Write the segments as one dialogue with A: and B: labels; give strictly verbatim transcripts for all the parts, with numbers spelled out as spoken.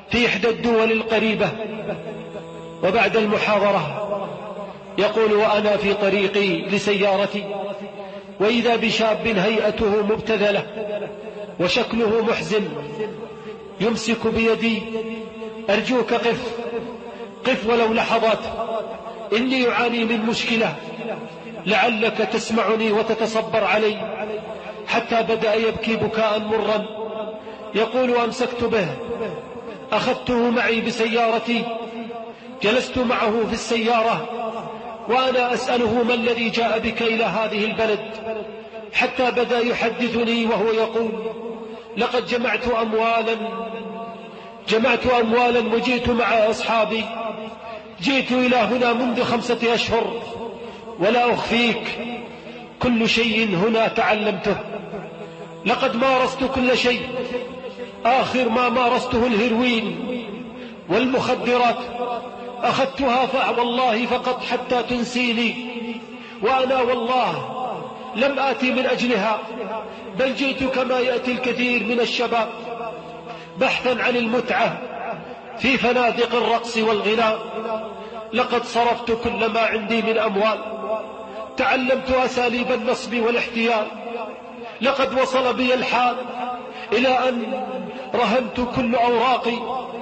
A: في إحدى الدول القريبة، وبعد المحاضرة يقول: وأنا في طريقي لسيارتي وإذا بشاب هيئته مبتذلة وشكله محزن يمسك بيدي: أرجوك قف قف ولو لحظات، إني أعاني من مشكلة، لعلك تسمعني وتتصبر علي. حتى بدأ يبكي بكاء مرا. يقول: أمسكت به، أخذته معي بسيارتي، جلست معه في السيارة وأنا أسأله: ما الذي جاء بك إلى هذه البلد؟ حتى بدأ يحدثني وهو يقول: لقد جمعت أموالا جمعت أموالا وجئت مع أصحابي، جئت إلى هنا منذ خمسة أشهر، ولا أخفيك كل شيء هنا تعلمته، لقد مارست كل شيء، آخر ما مارسته الهيروين والمخدرات، أخذتها والله فقط حتى تنسيني، وأنا والله لم آتي من أجلها، بل جئت كما يأتي الكثير من الشباب بحثا عن المتعة في فنادق الرقص والغناء. لقد صرفت كل ما عندي من أموال، تعلمت أساليب النصب والاحتيال، لقد وصل بي الحال إلى أن رهنت كل أوراقي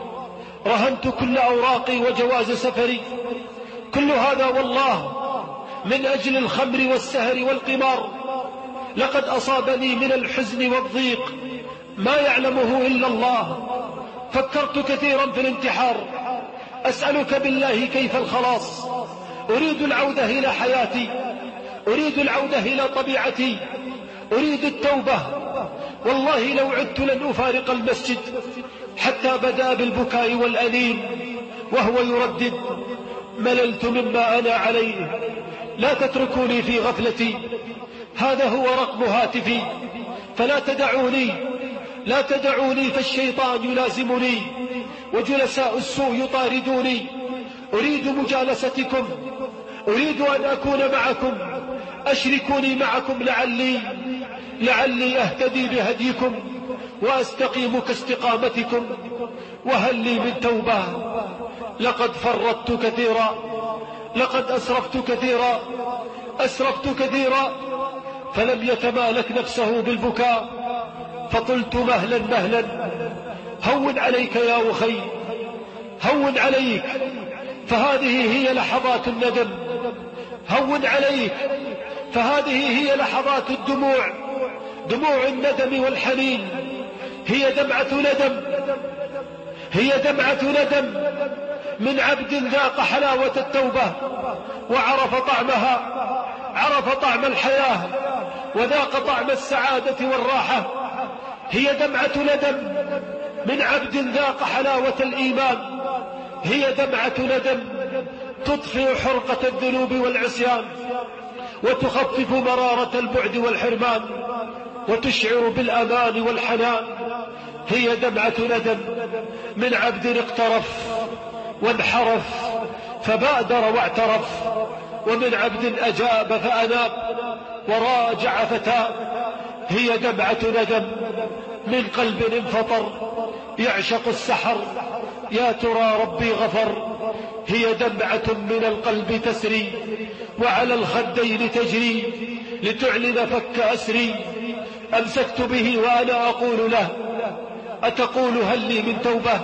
A: رهنت كل أوراقي وجواز سفري، كل هذا والله من أجل الخمر والسهر والقمار. لقد أصابني من الحزن والضيق ما يعلمه إلا الله، فكرت كثيرا في الانتحار. أسألك بالله كيف الخلاص؟ أريد العودة إلى حياتي، أريد العودة إلى طبيعتي، أريد التوبة. والله لو عدت لن أفارق المسجد. حتى بدأ بالبكاء والأنين وهو يردد: مللت مما أنا عليه، لا تتركوني في غفلتي، هذا هو رقم هاتفي، فلا تدعوني لا تدعوني فالشيطان يلازمني وجلساء السوء يطاردوني. أريد مجالستكم، أريد أن أكون معكم، أشركوني معكم لعلي لعلي أهتدي بهديكم وأستقيم كاستقامتكم. وهل لي من توبة؟ لقد فرطت كثيرا، لقد أسرفت كثيرا أسرفت كثيرا فلم يتمالك نفسه بالبكاء، فقلت: مهلا مهلا، هون عليك يا أخي، هون عليك، فهذه هي لحظات الندم، هون عليك، فهذه هي لحظات الدموع، دموع الندم والحنين. هي دمعة ندم هي دمعة ندم من عبد ذاق حلاوة التوبة وعرف طعمها، عرف طعم الحياة وذاق طعم السعادة والراحة. هي دمعة ندم من عبد ذاق حلاوة الإيمان. هي دمعة ندم تطفئ حرقة الذنوب والعصيان وتخفف مرارة البعد والحرمان وتشعر بالأمان والحنان. هي دمعة ندم من عبد اقترف وانحرف فبادر واعترف، ومن عبد أجاب فأناب وراجع فتاب. هي دمعة ندم من قلب انفطر يعشق السحر، يا ترى ربي غفر. هي دمعة من القلب تسري وعلى الخدين تجري لتعلن فك أسري. أمسكت به وأنا أقول له: أتقول هل لي من توبة؟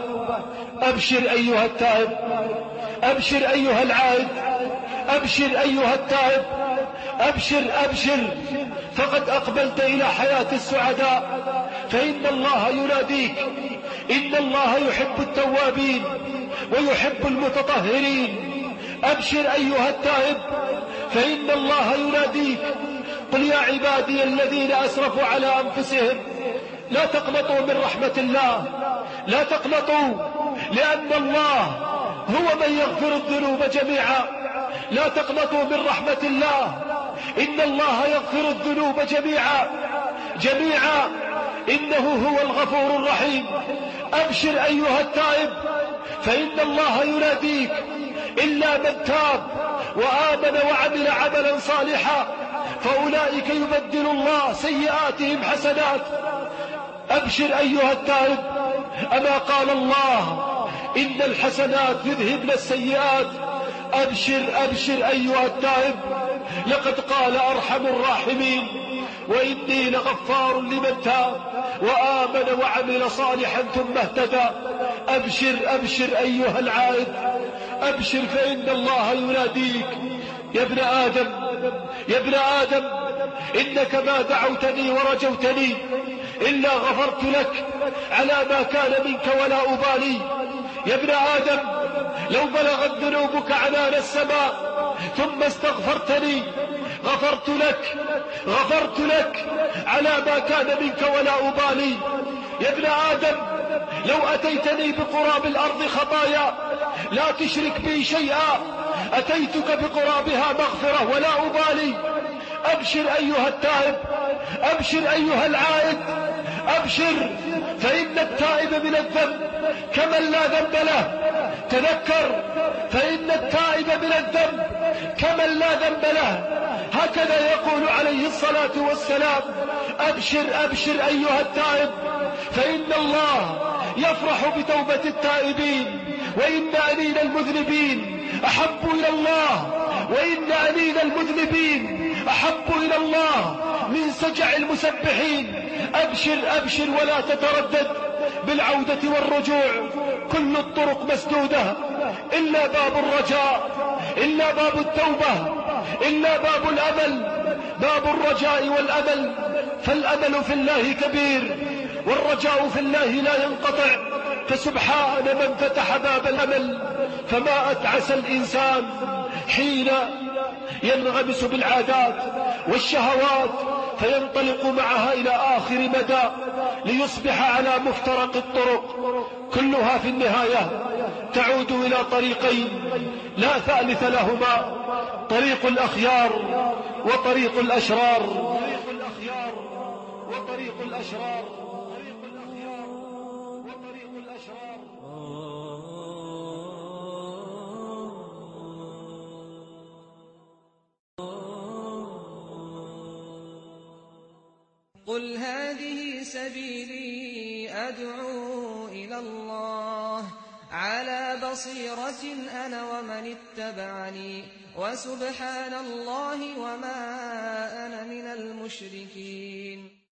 A: أبشر أيها التائب، أبشر أيها العائد، أبشر أيها التائب، أبشر أبشر، فقد أقبلت إلى حياة السعداء، فإن الله يناديك. إن الله يحب التوابين ويحب المتطهرين. أبشر أيها التائب، فإن الله يناديك. قل يا عبادي الذين أسرفوا على أنفسهم لا تقنطوا من رحمة الله، لا تقنطوا، لأن الله هو من يغفر الذنوب جميعا. لا تقنطوا من رحمة الله، إن الله يغفر الذنوب جميعا جميعا إنه هو الغفور الرحيم. أبشر أيها التائب، فإن الله يناديك. إلا من تاب وآمن وعمل عملا صالحا فأولئك يبدل الله سيئاتهم حسنات. أبشر أيها التائب، أما قال الله إن الحسنات يذهبن السيئات. أبشر أبشر أيها التائب، لقد قال أرحم الراحمين وإني لغفار لمن تاب وآمن وعمل صالحا ثم اهتدى. أبشر أبشر أيها العائد، أبشر فإن الله يناديك يا ابن آدم، يا ابن آدم إنك ما دعوتني ورجوتني إلا غفرت لك على ما كان منك ولا أبالي. يا ابن آدم لو بلغت ذنوبك عنان السماء ثم استغفرتني غفرت لك، غفرت لك على ما كان منك ولا أبالي. يا ابن آدم لو أتيتني بقراب الأرض خطايا لا تشرك بي شيئا أتيتك بقرابها مغفرة ولا أبالي. أبشر أيها التائب، أبشر أيها العائد، أبشر فإن التائب من الذنب كمن لا ذنب له. تذكر فإن التائب من الذنب كمن لا ذنب له. هكذا يقول عليه الصلاة والسلام. أبشر أبشر أيها التائب فإن الله يفرح بتوبة التائبين، وإن أنين المذنبين أحب إلى الله، وإن أنين المذنبين أحب إلى الله من سجع المسبحين. أبشر أبشر ولا تتردد بالعودة والرجوع، كل الطرق مسدودة إلا باب الرجاء، إلا باب التوبة، إلا باب الأمل، باب الرجاء والأمل. فالأمل في الله كبير والرجاء في الله لا ينقطع، فسبحان من فتح باب الأمل. فما أتعس الإنسان حين ينغمس بالعادات والشهوات فينطلق معها إلى آخر مدى ليصبح على مفترق الطرق، كلها في النهاية تعود إلى طريقين لا ثالث لهما، طريق الأخيار وطريق الأشرار. طريق الأخيار وطريق الأشرار. طريق الأخيار وطريق الأشرار.
B: قل هذه سبيلي أدعو إلى الله على بصيرة أنا ومن اتبعني وسبحان الله وما أنا من المشركين.